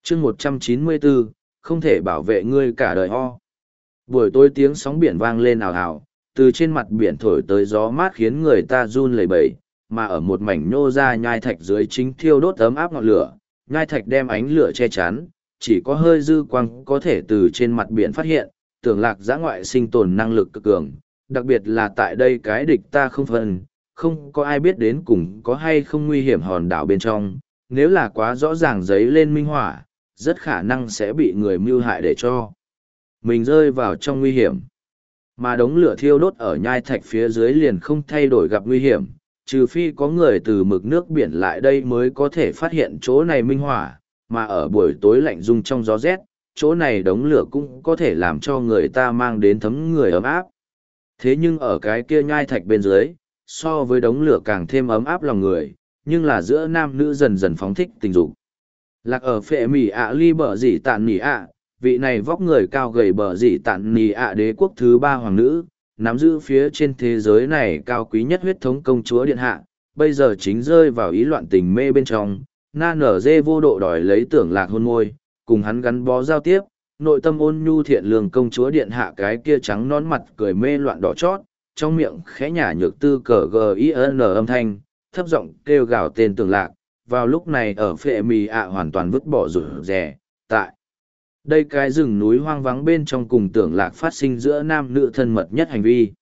chương 194, không thể bảo vệ ngươi cả đời ho. Buổi tối tiếng sóng biển vang lên ào ào, từ trên mặt biển thổi tới gió mát khiến người ta run lẩy bẩy, mà ở một mảnh nhô ra nhai thạch dưới chính thiêu đốt ấm áp ngọn lửa, nhai thạch đem ánh lửa che chắn, chỉ có hơi dư quang có thể từ trên mặt biển phát hiện, Tưởng Lạc dã ngoại sinh tồn năng lực cực cường, đặc biệt là tại đây cái địch ta không phân, không có ai biết đến cùng có hay không nguy hiểm hòn đảo bên trong, nếu là quá rõ ràng giấy lên minh hỏa, rất khả năng sẽ bị người mưu hại để cho mình rơi vào trong nguy hiểm. Mà đống lửa thiêu đốt ở nhai thạch phía dưới liền không thay đổi gặp nguy hiểm, trừ phi có người từ mực nước biển lại đây mới có thể phát hiện chỗ này minh hỏa, mà ở buổi tối lạnh rung trong gió rét, chỗ này đống lửa cũng có thể làm cho người ta mang đến thấm người ấm áp. Thế nhưng ở cái kia nhai thạch bên dưới, so với đống lửa càng thêm ấm áp lòng người, nhưng là giữa nam nữ dần dần phóng thích tình dục. Lạc ở phệ mỉ ạ ly bờ dỉ tạn nỉ ạ, vị này vóc người cao gầy bờ dỉ tạn nỉ ạ đế quốc thứ 3 hoàng nữ, nắm giữ phía trên thế giới này cao quý nhất huyết thống công chúa điện hạ, bây giờ chính rơi vào ý loạn tình mê bên trong, na nở dê vô độ đòi lấy Tưởng Lạc hôn môi, cùng hắn gắn bó giao tiếp, nội tâm ôn nhu thiện lương công chúa điện hạ cái kia trắng nón mặt cười mê loạn đỏ chót, trong miệng khẽ nhả nhược tư cờ gin âm thanh, thấp giọng kêu gào tên Tưởng Lạc. Vào lúc này ở phệ mì ạ hoàn toàn vứt bỏ rủi rè, tại đây cái rừng núi hoang vắng bên trong cùng Tưởng Lạc phát sinh giữa nam nữ thân mật nhất hành vi.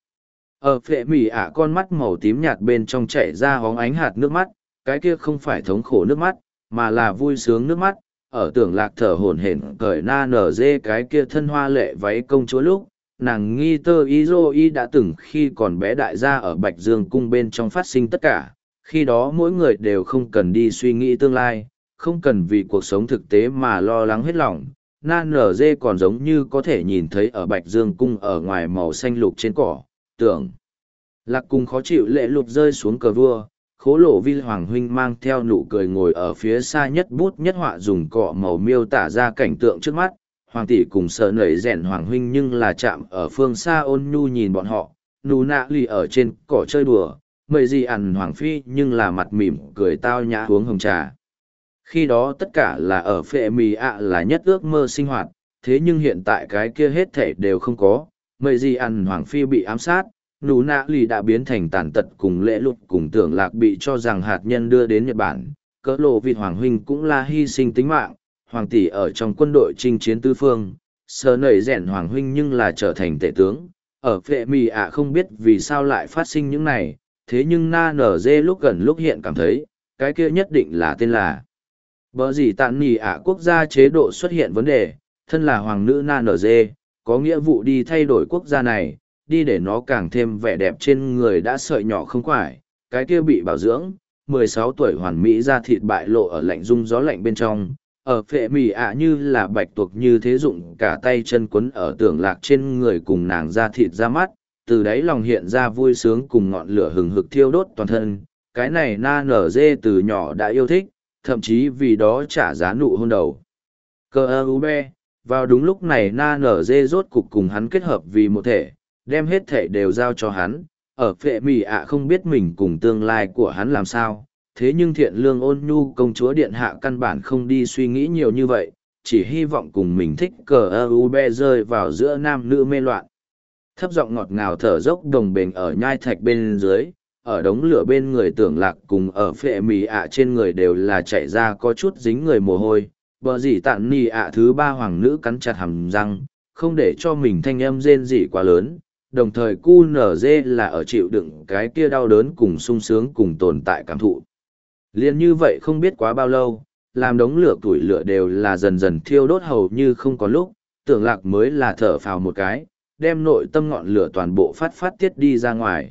Ở phệ mì ạ con mắt màu tím nhạt bên trong chảy ra hóng ánh hạt nước mắt, cái kia không phải thống khổ nước mắt, mà là vui sướng nước mắt. Ở Tưởng Lạc thở hổn hển cởi na nở dê cái kia thân hoa lệ váy công chúa lúc, nàng nghi tơ y đã từng khi còn bé đại gia ở Bạch Dương cung bên trong phát sinh tất cả. Khi đó mỗi người đều không cần đi suy nghĩ tương lai, không cần vì cuộc sống thực tế mà lo lắng hết lòng. Na nở dê còn giống như có thể nhìn thấy ở Bạch Dương cung ở ngoài màu xanh lục trên cỏ, Tưởng Lạc cùng khó chịu lệ lục rơi xuống cờ vua, khố lộ vi hoàng huynh mang theo nụ cười ngồi ở phía xa nhất bút nhất họa dùng cọ màu miêu tả ra cảnh tượng trước mắt. Hoàng tỷ cùng sợ nảy rèn hoàng huynh nhưng là chạm ở phương xa ôn nhu nhìn bọn họ, nụ nạ lì ở trên cỏ chơi đùa. Mời gì ăn hoàng phi nhưng là mặt mỉm cười tao nhã uống hồng trà. Khi đó tất cả là ở phệ mì ạ là nhất ước mơ sinh hoạt, thế nhưng hiện tại cái kia hết thể đều không có. Mời gì ăn hoàng phi bị ám sát, nụ nạ lì đã biến thành tàn tật cùng lễ lụt cùng Tưởng Lạc bị cho rằng hạt nhân đưa đến Nhật Bản. Cỡ lộ vịt hoàng huynh cũng là hy sinh tính mạng, hoàng tỷ ở trong quân đội chinh chiến tư phương, sờ nảy rèn hoàng huynh nhưng là trở thành tể tướng. Ở phệ mì ạ không biết vì sao lại phát sinh những này. Thế nhưng na nở dê lúc gần lúc hiện cảm thấy, cái kia nhất định là tên là. Bở gì tạn nỉ ạ quốc gia chế độ xuất hiện vấn đề, thân là hoàng nữ na nở dê, có nghĩa vụ đi thay đổi quốc gia này, đi để nó càng thêm vẻ đẹp trên người đã sợi nhỏ không quải, cái kia bị bảo dưỡng, 16 tuổi hoàn mỹ da thịt bại lộ ở lạnh rung gió lạnh bên trong, ở phệ mì ạ như là bạch tuộc như thế dụng cả tay chân quấn ở Tưởng Lạc trên người cùng nàng da thịt ra mắt. Từ đáy lòng hiện ra vui sướng cùng ngọn lửa hừng hực thiêu đốt toàn thân, cái này na nở dê từ nhỏ đã yêu thích, thậm chí vì đó trả giá nụ hôn đầu. Cơ ơ u be, vào đúng lúc này na nở dê rốt cục cùng hắn kết hợp vì một thể, đem hết thể đều giao cho hắn, ở phệ mì ạ không biết mình cùng tương lai của hắn làm sao, thế nhưng thiện lương ôn nhu công chúa điện hạ căn bản không đi suy nghĩ nhiều như vậy, chỉ hy vọng cùng mình thích cờ ơ u be rơi vào giữa nam nữ mê loạn. Thấp giọng ngọt ngào thở dốc đồng bền ở nhai thạch bên dưới, ở đống lửa bên người Tưởng Lạc cùng ở phệ mì ạ trên người đều là chạy ra có chút dính người mồ hôi. Bờ dỉ tạn nỉ ạ thứ 3 hoàng nữ cắn chặt hàm răng, không để cho mình thanh âm rên rỉ quá lớn, đồng thời cu nở dê là ở chịu đựng cái kia đau đớn cùng sung sướng cùng tồn tại cảm thụ. Liên như vậy không biết quá bao lâu, làm đống lửa tuổi lửa đều là dần dần thiêu đốt hầu như không có lúc, Tưởng Lạc mới là thở phào một cái, đem nội tâm ngọn lửa toàn bộ phát tiết đi ra ngoài.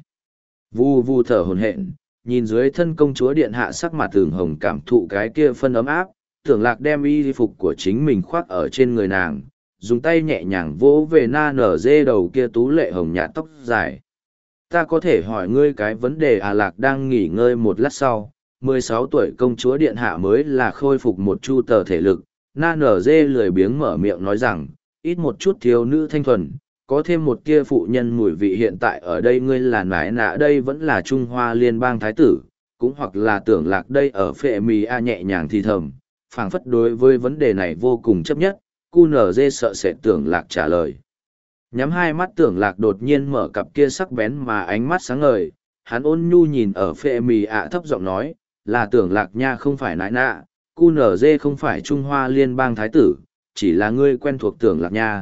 Vu vu thở hổn hển, nhìn dưới thân công chúa điện hạ sắc mặt tường hồng cảm thụ cái kia phân ấm áp, Tưởng Lạc đem y phục của chính mình khoác ở trên người nàng, dùng tay nhẹ nhàng vỗ về na nở dê đầu kia tú lệ hồng nhạt tóc dài. Ta có thể hỏi ngươi cái vấn đề à? Lạc đang nghỉ ngơi một lát sau, 16 tuổi công chúa điện hạ mới là khôi phục một chu tờ thể lực, na nở dê lười biếng mở miệng nói rằng, ít một chút thiếu nữ thanh thuần, có thêm một tia phụ nhân mùi vị. Hiện tại ở đây ngươi là nái nạ đây vẫn là Trung Hoa liên bang thái tử, cũng hoặc là Tưởng Lạc đây ở phệ mì a nhẹ nhàng thì thầm, phảng phất đối với vấn đề này vô cùng chấp nhất, QNZ sợ sệt Tưởng Lạc trả lời. Nhắm hai mắt Tưởng Lạc đột nhiên mở cặp kia sắc bén mà ánh mắt sáng ngời, hắn ôn nhu nhìn ở phệ mì ạ thấp giọng nói, là Tưởng Lạc nha không phải nãi nạ, QNZ không phải Trung Hoa Liên bang Thái tử, chỉ là ngươi quen thuộc Tưởng Lạc nha.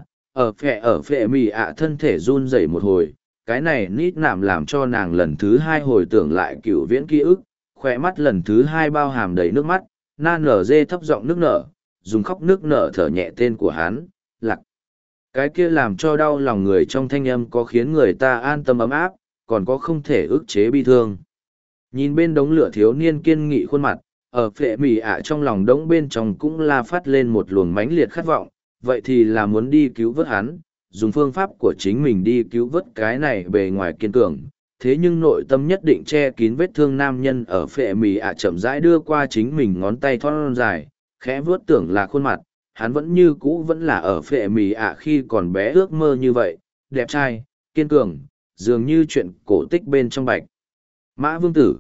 Ở phệ mì ạ thân thể run rẩy một hồi, cái này nít nạm làm cho nàng lần thứ hai hồi tưởng lại cựu viễn ký ức, khỏe mắt lần thứ hai bao hàm đầy nước mắt, na nở dê thấp giọng nước nở, dùng khóc nước nở thở nhẹ tên của hắn, Lạc. Cái kia làm cho đau lòng người trong thanh âm có khiến người ta an tâm ấm áp, còn có không thể ức chế bi thương. Nhìn bên đống lửa thiếu niên kiên nghị khuôn mặt, ở phệ mì ạ trong lòng đống bên trong cũng la phát lên một luồng mãnh liệt khát vọng, vậy thì là muốn đi cứu vớt hắn, dùng phương pháp của chính mình đi cứu vớt cái này bề ngoài kiên cường. Thế nhưng nội tâm nhất định che kín vết thương nam nhân ở phệ mì ạ chậm rãi đưa qua chính mình ngón tay thon dài, khẽ vuốt Tưởng Lạc khuôn mặt, hắn vẫn như cũ vẫn là ở phệ mì ạ khi còn bé ước mơ như vậy, đẹp trai, kiên cường, dường như chuyện cổ tích bên trong bạch. Mã Vương Tử,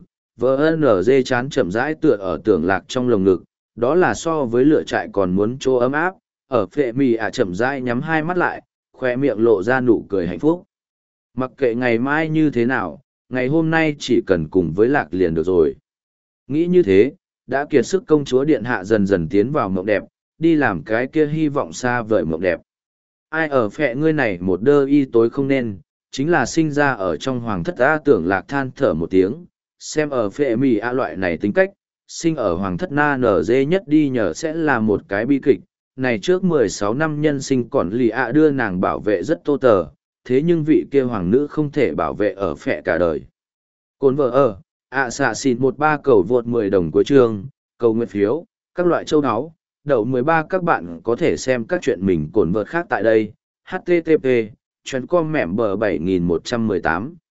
VNG chán chậm rãi tựa ở Tưởng Lạc trong lồng ngực, đó là so với lửa trại còn muốn chỗ ấm áp, ở phệ mì ạ chậm rãi nhắm hai mắt lại, khoe miệng lộ ra nụ cười hạnh phúc. Mặc kệ ngày mai như thế nào, ngày hôm nay chỉ cần cùng với Lạc liền được rồi. Nghĩ như thế, đã kiệt sức công chúa điện hạ dần dần tiến vào mộng đẹp, đi làm cái kia hy vọng xa vời mộng đẹp. Ai ở phệ ngươi này một đơ y tối không nên, chính là sinh ra ở trong hoàng thất A. Tưởng Lạc than thở một tiếng, xem ở phệ mì A loại này tính cách, sinh ở hoàng thất na nở dê nhất đi nhờ sẽ là một cái bi kịch. Này trước 16 năm nhân sinh còn lì ạ đưa nàng bảo vệ rất tô tờ, thế nhưng vị kia hoàng nữ không thể bảo vệ ở phệ cả đời. Cồn vợ ở, xạ xịt 13 cầu vượt 10 đồng cuối chương, cầu nguyện phiếu, các loại châu áo, đậu 13 các bạn có thể xem các chuyện mình cồn vợt khác tại đây, http, chuyến com mẻm bờ 7118.